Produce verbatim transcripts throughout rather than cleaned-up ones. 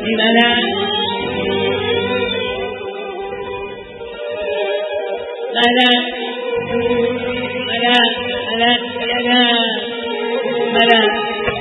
ملاك ملاك ملاك ملاك ملاك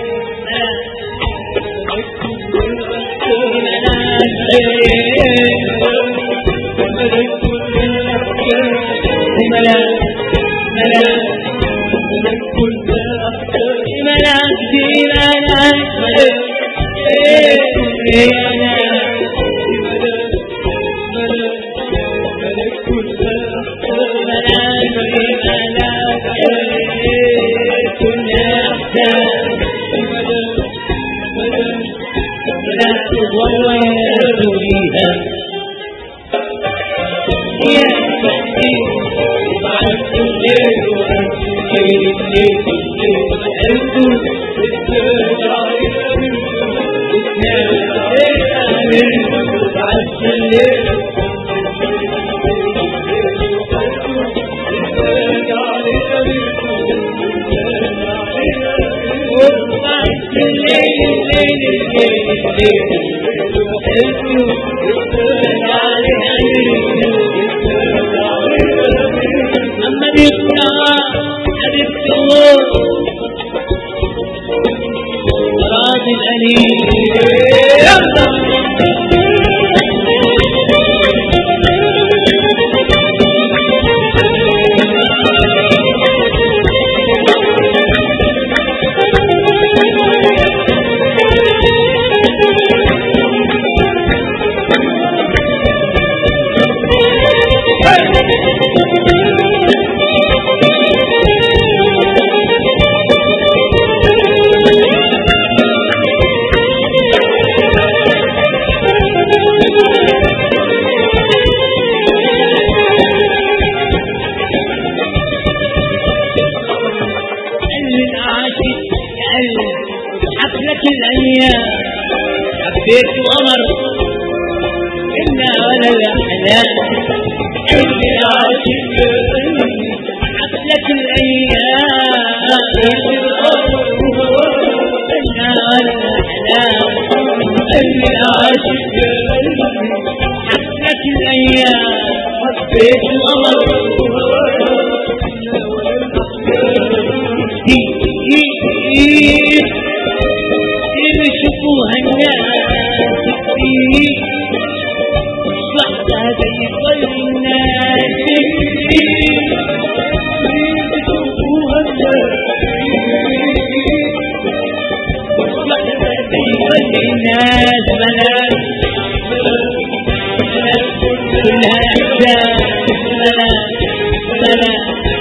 حبيت وقمر إنا ولا الأحلام اللي عاشق حفلة الأيام إنا ولا الأحلام اللي عاشق حفلة الأيام حبيت وقمر يشوفوها الناس كتير صحتها زي طير الناس كتير يشوفوها الناس صحتها زي طير الناس بنات كلها إحساس بنات بنات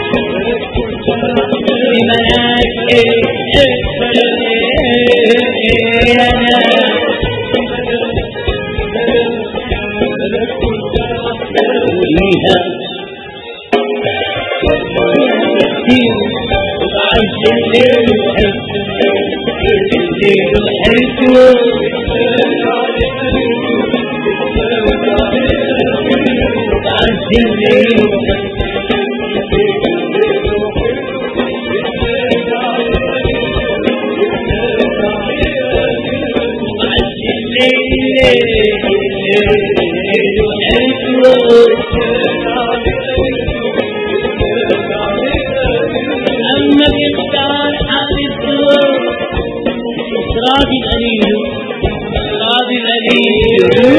بنات إيه إيه أما بيختار حافظ راضي قليل راضي قليل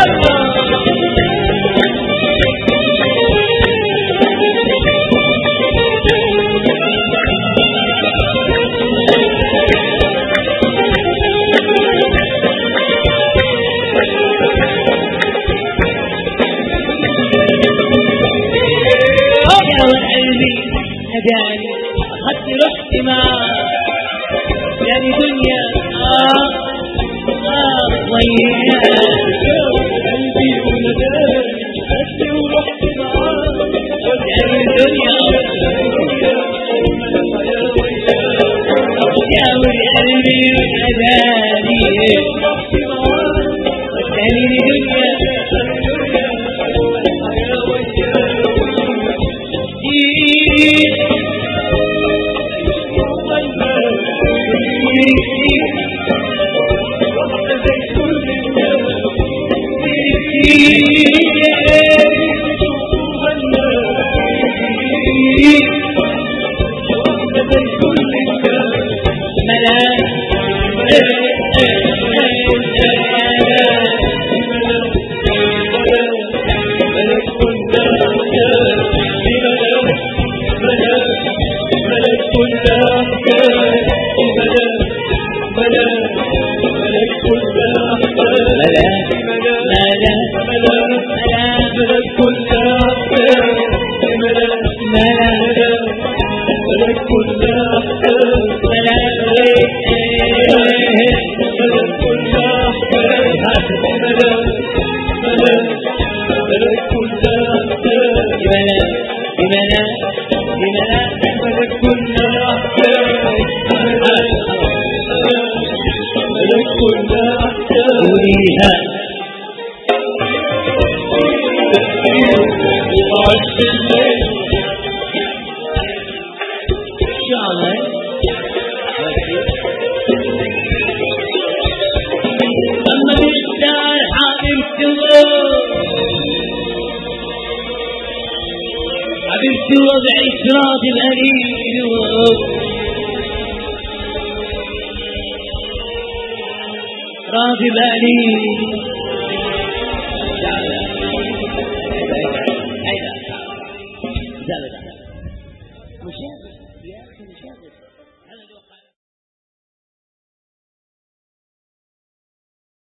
ناداني أخذت رحت معاه يعني دنيا آه آه وياه قلبي وناداني أخذت ورحت معاه يعني دنيا شاور قلبي وناداني رحت معاه يعني دنيا راضي بالي